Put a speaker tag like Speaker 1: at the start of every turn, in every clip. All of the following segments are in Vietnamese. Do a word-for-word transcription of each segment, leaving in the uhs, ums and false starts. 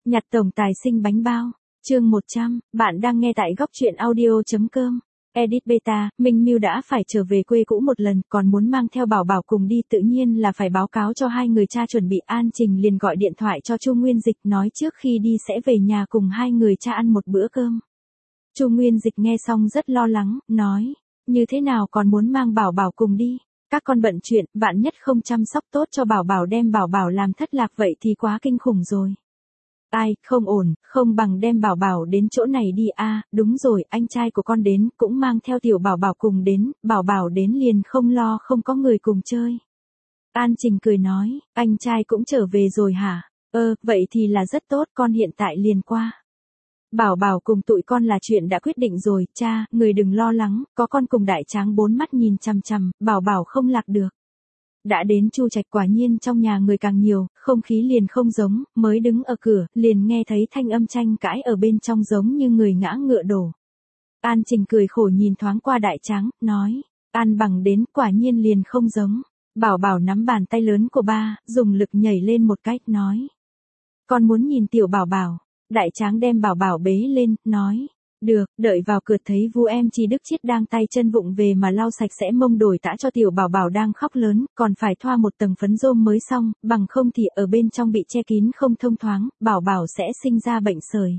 Speaker 1: Nhặt tổng tài sinh bánh bao. Chương một trăm, bạn đang nghe tại góc truyện audio.com. Edit beta, Minh Miu đã phải trở về quê cũ một lần, còn muốn mang theo Bảo Bảo cùng đi, tự nhiên là phải báo cáo cho hai người cha chuẩn bị. An Trình liền gọi điện thoại cho Chu Nguyên Dịch, nói trước khi đi sẽ về nhà cùng hai người cha ăn một bữa cơm. Chu Nguyên Dịch nghe xong rất lo lắng, nói, như thế nào còn muốn mang Bảo Bảo cùng đi? Các con bận chuyện, vạn nhất không chăm sóc tốt cho Bảo Bảo, đem Bảo Bảo làm thất lạc vậy thì quá kinh khủng rồi. Ai, không ổn, không bằng đem Bảo Bảo đến chỗ này đi a. À, đúng rồi, anh trai của con đến, cũng mang theo tiểu Bảo Bảo cùng đến, Bảo Bảo đến liền không lo không có người cùng chơi. An Trình cười nói, anh trai cũng trở về rồi hả? Ơ, vậy thì là rất tốt, con hiện tại liền qua. Bảo Bảo cùng tụi con là chuyện đã quyết định rồi, cha, người đừng lo lắng, có con cùng Đại Tráng bốn mắt nhìn chằm chằm, Bảo Bảo không lạc được. Đã đến Chu Trạch, quả nhiên trong nhà người càng nhiều, không khí liền không giống, mới đứng ở cửa, liền nghe thấy thanh âm tranh cãi ở bên trong giống như người ngã ngựa đổ. An Trình cười khổ nhìn thoáng qua Đại Tráng, nói, An Bằng đến, quả nhiên liền không giống. Bảo Bảo nắm bàn tay lớn của ba, dùng lực nhảy lên một cách, nói, con muốn nhìn tiểu Bảo Bảo. Đại Tráng đem Bảo Bảo bế lên, nói, được, đợi vào cửa thấy vu em Chi Đức Chiết đang tay chân vụng về mà lau sạch sẽ mông đổi tã cho tiểu Bảo Bảo đang khóc lớn, còn phải thoa một tầng phấn rôm mới xong, bằng không thì ở bên trong bị che kín không thông thoáng, Bảo Bảo sẽ sinh ra bệnh sởi.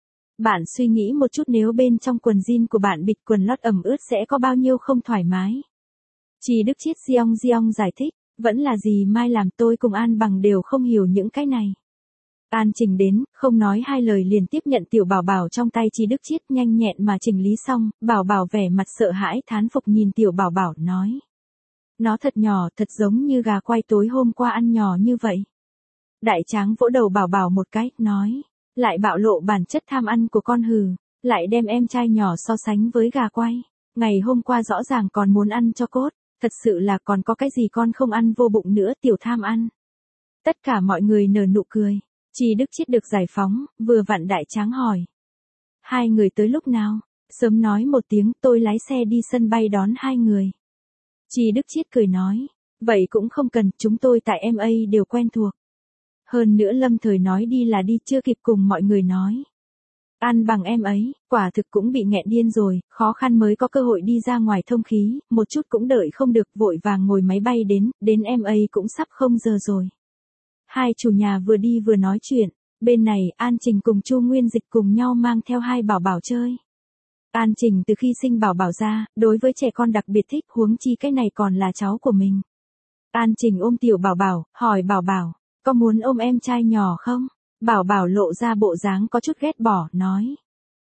Speaker 1: Bạn suy nghĩ một chút, nếu bên trong quần jean của bạn bịt quần lót ẩm ướt sẽ có bao nhiêu không thoải mái. Chi Đức Chiết giong giong giải thích, vẫn là gì Mai làm, tôi cùng An Bằng đều không hiểu những cái này. An Trình đến, không nói hai lời liền tiếp nhận tiểu Bảo Bảo trong tay Chi Đức Chiết, nhanh nhẹn mà chỉnh lý xong, Bảo Bảo vẻ mặt sợ hãi thán phục nhìn tiểu Bảo Bảo, nói, nó thật nhỏ, thật giống như gà quay tối hôm qua ăn nhỏ như vậy. Đại Tráng vỗ đầu Bảo Bảo một cái, nói, lại bạo lộ bản chất tham ăn của con hừ, lại đem em trai nhỏ so sánh với gà quay. Ngày hôm qua rõ ràng còn muốn ăn cho cốt, thật sự là còn có cái gì con không ăn vô bụng nữa, tiểu tham ăn. Tất cả mọi người nở nụ cười. Chi Đức Chiết được giải phóng, vừa vặn Đại Tráng hỏi, hai người tới lúc nào? Sớm nói một tiếng, tôi lái xe đi sân bay đón hai người. Chi Đức Chiết cười nói, vậy cũng không cần, chúng tôi tại em a đều quen thuộc. Hơn nữa lâm thời nói đi là đi, chưa kịp cùng mọi người nói. An Bằng em ấy, quả thực cũng bị nghẹn điên rồi, khó khăn mới có cơ hội đi ra ngoài thông khí, một chút cũng đợi không được, vội vàng ngồi máy bay đến, đến em a cũng sắp không giờ rồi. Hai chủ nhà vừa đi vừa nói chuyện, bên này An Trình cùng Chu Nguyên Dịch cùng nhau mang theo hai Bảo Bảo chơi. An Trình từ khi sinh Bảo Bảo ra, đối với trẻ con đặc biệt thích, huống chi cái này còn là cháu của mình. An Trình ôm tiểu Bảo Bảo, hỏi Bảo Bảo, có muốn ôm em trai nhỏ không? Bảo Bảo lộ ra bộ dáng có chút ghét bỏ, nói,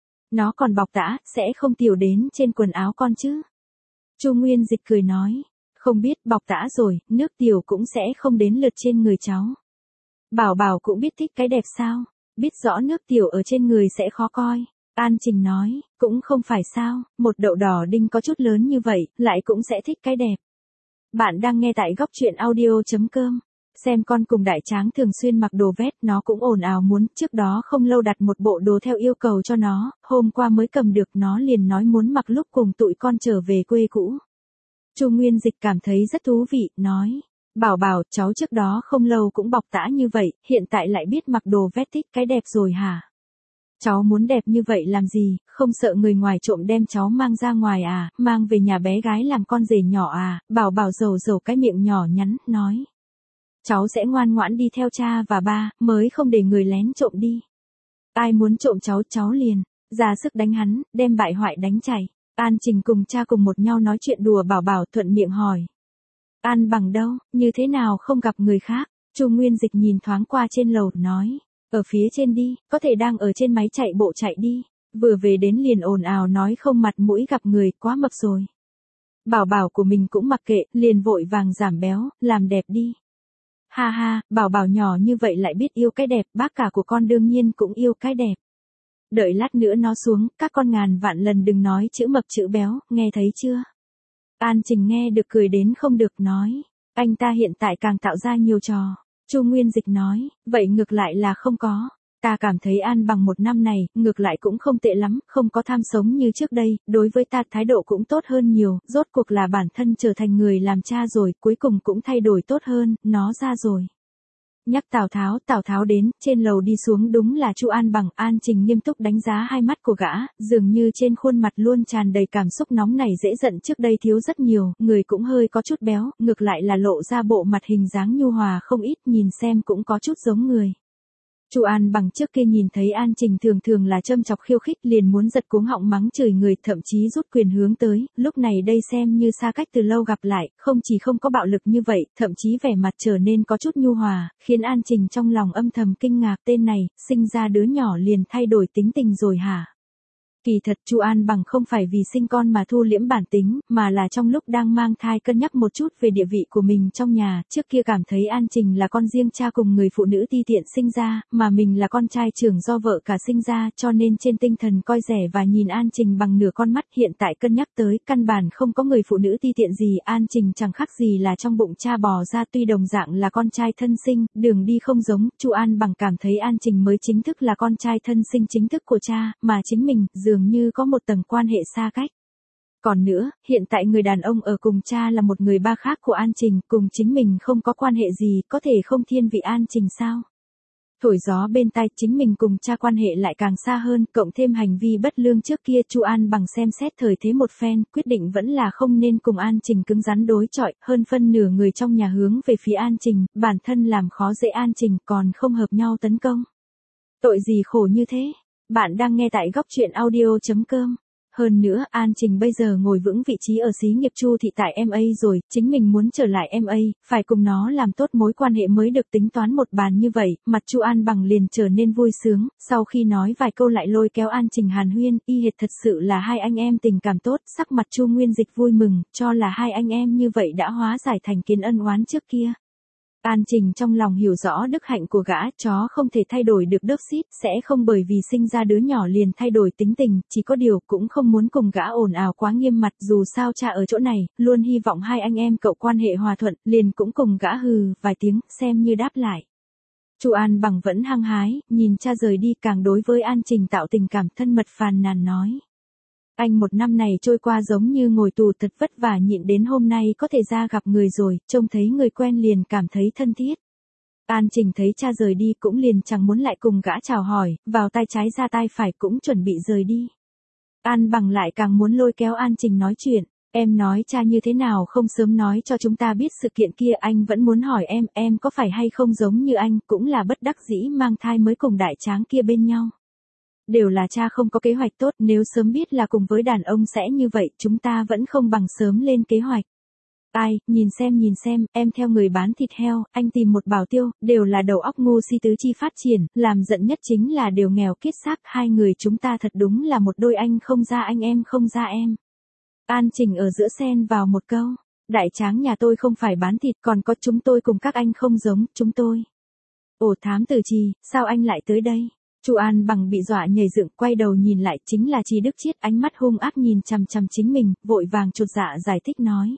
Speaker 1: nó còn bọc tã, sẽ không tiểu đến trên quần áo con chứ? Chu Nguyên Dịch cười nói, không biết, bọc tã rồi, nước tiểu cũng sẽ không đến lượt trên người cháu. Bảo Bảo cũng biết thích cái đẹp sao, biết rõ nước tiểu ở trên người sẽ khó coi. An Trình nói, cũng không phải sao, một đậu đỏ đinh có chút lớn như vậy, lại cũng sẽ thích cái đẹp. Bạn đang nghe tại góc truyện audio.com. Xem con cùng Đại Tráng thường xuyên mặc đồ vest, nó cũng ồn ào muốn, trước đó không lâu đặt một bộ đồ theo yêu cầu cho nó, hôm qua mới cầm được, nó liền nói muốn mặc lúc cùng tụi con trở về quê cũ. Chu Nguyên Dịch cảm thấy rất thú vị, nói, Bảo Bảo, cháu trước đó không lâu cũng bọc tã như vậy, hiện tại lại biết mặc đồ vest thích cái đẹp rồi hả? Cháu muốn đẹp như vậy làm gì, không sợ người ngoài trộm đem cháu mang ra ngoài à, mang về nhà bé gái làm con rể nhỏ à? Bảo Bảo rầu rầu cái miệng nhỏ nhắn, nói, cháu sẽ ngoan ngoãn đi theo cha và ba, mới không để người lén trộm đi. Ai muốn trộm cháu, cháu liền ra sức đánh hắn, đem bại hoại đánh chảy. An Trình cùng cha cùng một nhau nói chuyện đùa, Bảo Bảo thuận miệng hỏi, An Bằng đâu, như thế nào không gặp người khác? Chu Nguyên Dịch nhìn thoáng qua trên lầu, nói, ở phía trên đi, có thể đang ở trên máy chạy bộ chạy đi, vừa về đến liền ồn ào nói không mặt mũi gặp người, quá mập rồi. Bảo Bảo của mình cũng mặc kệ, liền vội vàng giảm béo, làm đẹp đi. Ha ha, Bảo Bảo nhỏ như vậy lại biết yêu cái đẹp, bác cả của con đương nhiên cũng yêu cái đẹp. Đợi lát nữa nó xuống, các con ngàn vạn lần đừng nói chữ mập chữ béo, nghe thấy chưa? An Trình nghe được cười đến không được, nói, anh ta hiện tại càng tạo ra nhiều trò. Chu Nguyên Dịch nói, vậy ngược lại là không có. Ta cảm thấy An Bằng một năm này, ngược lại cũng không tệ lắm, không có tham sống như trước đây, đối với ta thái độ cũng tốt hơn nhiều, rốt cuộc là bản thân trở thành người làm cha rồi, cuối cùng cũng thay đổi tốt hơn, nó ra rồi. Nhắc Tào Tháo, Tào Tháo đến, trên lầu đi xuống đúng là Chu An Bằng. An Trình nghiêm túc đánh giá hai mắt của gã, dường như trên khuôn mặt luôn tràn đầy cảm xúc nóng nảy dễ giận, trước đây thiếu rất nhiều, người cũng hơi có chút béo, ngược lại là lộ ra bộ mặt hình dáng nhu hòa không ít, nhìn xem cũng có chút giống người. Chu An Bằng trước kia nhìn thấy An Trình thường thường là châm chọc khiêu khích, liền muốn giật cuống họng mắng chửi người, thậm chí rút quyền hướng tới, lúc này đây xem như xa cách từ lâu gặp lại, không chỉ không có bạo lực như vậy, thậm chí vẻ mặt trở nên có chút nhu hòa, khiến An Trình trong lòng âm thầm kinh ngạc, tên này, sinh ra đứa nhỏ liền thay đổi tính tình rồi hả? Kỳ thật Chu An Bằng không phải vì sinh con mà thu liễm bản tính, mà là trong lúc đang mang thai cân nhắc một chút về địa vị của mình trong nhà, trước kia cảm thấy An Trình là con riêng cha cùng người phụ nữ ti tiện sinh ra, mà mình là con trai trưởng do vợ cả sinh ra, cho nên trên tinh thần coi rẻ và nhìn An Trình bằng nửa con mắt. Hiện tại cân nhắc tới, căn bản không có người phụ nữ ti tiện gì, An Trình chẳng khác gì là trong bụng cha bò ra, tuy đồng dạng là con trai thân sinh, đường đi không giống, Chu An Bằng cảm thấy An Trình mới chính thức là con trai thân sinh chính thức của cha, mà chính mình, dường như có một tầng quan hệ xa cách. Còn nữa, hiện tại người đàn ông ở cùng cha là một người ba khác của An Trình, cùng chính mình không có quan hệ gì, có thể không thiên vị An Trình sao? Thổi gió bên tai, chính mình cùng cha quan hệ lại càng xa hơn, cộng thêm hành vi bất lương trước kia, Chu An Bằng xem xét thời thế một phen, quyết định vẫn là không nên cùng An Trình cứng rắn đối chọi, hơn phân nửa người trong nhà hướng về phía An Trình, bản thân làm khó dễ An Trình, còn không hợp nhau tấn công. Tội gì khổ như thế? Bạn đang nghe tại góc truyện audio chấm com. Hơn nữa, An Trình bây giờ ngồi vững vị trí ở xí nghiệp Chu thị tại em a rồi, chính mình muốn trở lại em a, phải cùng nó làm tốt mối quan hệ mới được, tính toán một bàn như vậy, mặt Chu An Bằng liền trở nên vui sướng, sau khi nói vài câu lại lôi kéo An Trình hàn huyên, y hệt thật sự là hai anh em tình cảm tốt, sắc mặt Chu Nguyên Dịch vui mừng, cho là hai anh em như vậy đã hóa giải thành kiến ân oán trước kia. An Trình trong lòng hiểu rõ đức hạnh của gã, chó không thể thay đổi được đớp xít, sẽ không bởi vì sinh ra đứa nhỏ liền thay đổi tính tình, chỉ có điều cũng không muốn cùng gã ồn ào quá nghiêm mặt, dù sao cha ở chỗ này, luôn hy vọng hai anh em cậu quan hệ hòa thuận, liền cũng cùng gã hừ vài tiếng, xem như đáp lại. Chu An Bằng vẫn hăng hái, nhìn cha rời đi, càng đối với An Trình tạo tình cảm thân mật, phàn nàn nói. Anh một năm này trôi qua giống như ngồi tù, thật vất vả nhịn đến hôm nay có thể ra gặp người rồi, trông thấy người quen liền cảm thấy thân thiết. An Trình thấy cha rời đi cũng liền chẳng muốn lại cùng gã chào hỏi, vào tay trái ra tay phải cũng chuẩn bị rời đi. An Bằng lại càng muốn lôi kéo An Trình nói chuyện, em nói cha như thế nào không sớm nói cho chúng ta biết sự kiện kia, anh vẫn muốn hỏi em, em có phải hay không giống như anh, cũng là bất đắc dĩ mang thai mới cùng đại tráng kia bên nhau. Đều là cha không có kế hoạch tốt, nếu sớm biết là cùng với đàn ông sẽ như vậy, chúng ta vẫn không bằng sớm lên kế hoạch. Ai, nhìn xem nhìn xem, em theo người bán thịt heo, anh tìm một bảo tiêu, đều là đầu óc ngu si, tứ chi phát triển, làm giận nhất chính là đều nghèo kiết xác, hai người chúng ta thật đúng là một đôi anh không ra anh em không ra em. An Trình ở giữa xen vào một câu, đại tráng nhà tôi không phải bán thịt, còn có chúng tôi cùng các anh không giống, chúng tôi. Ồ, thám tử Trì, sao anh lại tới đây? Chu An Bằng bị dọa nhảy dựng, quay đầu nhìn lại, chính là Trì Đức Chiết, ánh mắt hung ác nhìn chằm chằm chính mình, vội vàng chột dạ giải thích nói.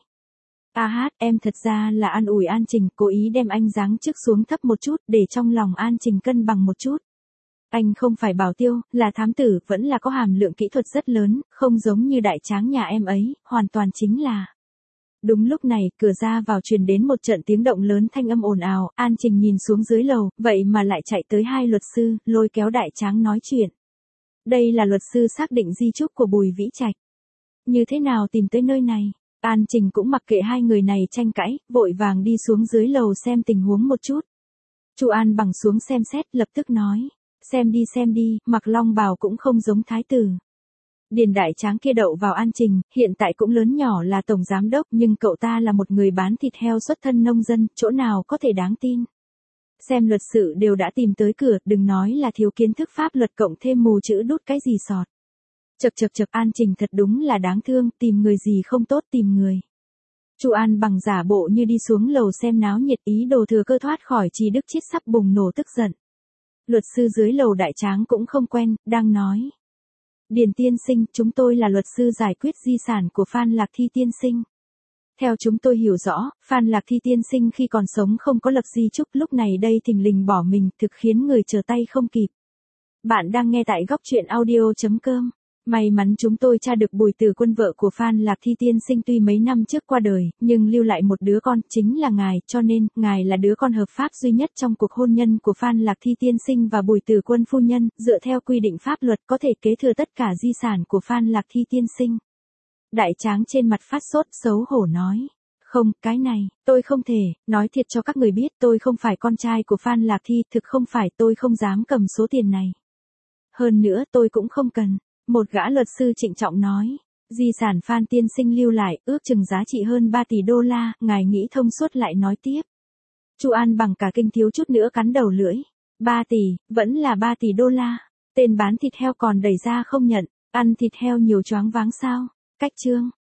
Speaker 1: A hát, em thật ra là an ủi An Trình, cố ý đem anh giáng chức xuống thấp một chút, để trong lòng An Trình cân bằng một chút. Anh không phải bảo tiêu, là thám tử, vẫn là có hàm lượng kỹ thuật rất lớn, không giống như đại tráng nhà em ấy, hoàn toàn chính là. Đúng lúc này, cửa ra vào truyền đến một trận tiếng động lớn, thanh âm ồn ào, An Trình nhìn xuống dưới lầu, vậy mà lại chạy tới hai luật sư, lôi kéo đại tráng nói chuyện. Đây là luật sư xác định di chúc của Bùi Vĩ Trạch. Như thế nào tìm tới nơi này? An Trình cũng mặc kệ hai người này tranh cãi, vội vàng đi xuống dưới lầu xem tình huống một chút. Chu An Bằng xuống xem xét, lập tức nói, xem đi xem đi, mặc long bào cũng không giống thái tử. Điền đại tráng kia đậu vào An Trình, hiện tại cũng lớn nhỏ là tổng giám đốc, nhưng cậu ta là một người bán thịt heo xuất thân nông dân, chỗ nào có thể đáng tin. Xem luật sự đều đã tìm tới cửa, đừng nói là thiếu kiến thức pháp luật cộng thêm mù chữ đút cái gì sọt. Chật chật chật, An Trình thật đúng là đáng thương, tìm người gì không tốt tìm người. Chu An Bằng giả bộ như đi xuống lầu xem náo nhiệt, ý đồ thừa cơ thoát khỏi Trì Đức Chiết sắp bùng nổ tức giận. Luật sư dưới lầu đại tráng cũng không quen, đang nói. Điền tiên sinh, chúng tôi là luật sư giải quyết di sản của Phan Lạc Thi tiên sinh. Theo chúng tôi hiểu rõ, Phan Lạc Thi tiên sinh khi còn sống không có lập di chúc, lúc này đây thình lình bỏ mình, thực khiến người trở tay không kịp. Bạn đang nghe tại góc truyện audio chấm com. May mắn chúng tôi tra được Bùi Từ Quân vợ của Phan Lạc Thi tiên sinh tuy mấy năm trước qua đời, nhưng lưu lại một đứa con, chính là ngài, cho nên, ngài là đứa con hợp pháp duy nhất trong cuộc hôn nhân của Phan Lạc Thi tiên sinh và Bùi Từ Quân phu nhân, dựa theo quy định pháp luật có thể kế thừa tất cả di sản của Phan Lạc Thi tiên sinh. Đại tráng trên mặt phát sốt, xấu hổ nói. Không, cái này, tôi không thể, nói thiệt cho các người biết tôi không phải con trai của Phan Lạc Thi, thực không phải, tôi không dám cầm số tiền này. Hơn nữa tôi cũng không cần. Một gã luật sư trịnh trọng nói, di sản Phan tiên sinh lưu lại, ước chừng giá trị hơn ba tỷ đô la, ngài nghĩ thông suốt lại nói tiếp. Chu An bằng cả kinh thiếu chút nữa cắn đầu lưỡi. ba tỷ, vẫn là ba tỷ đô la. Tên bán thịt heo còn đẩy ra không nhận, ăn thịt heo nhiều choáng váng sao. Cách chương.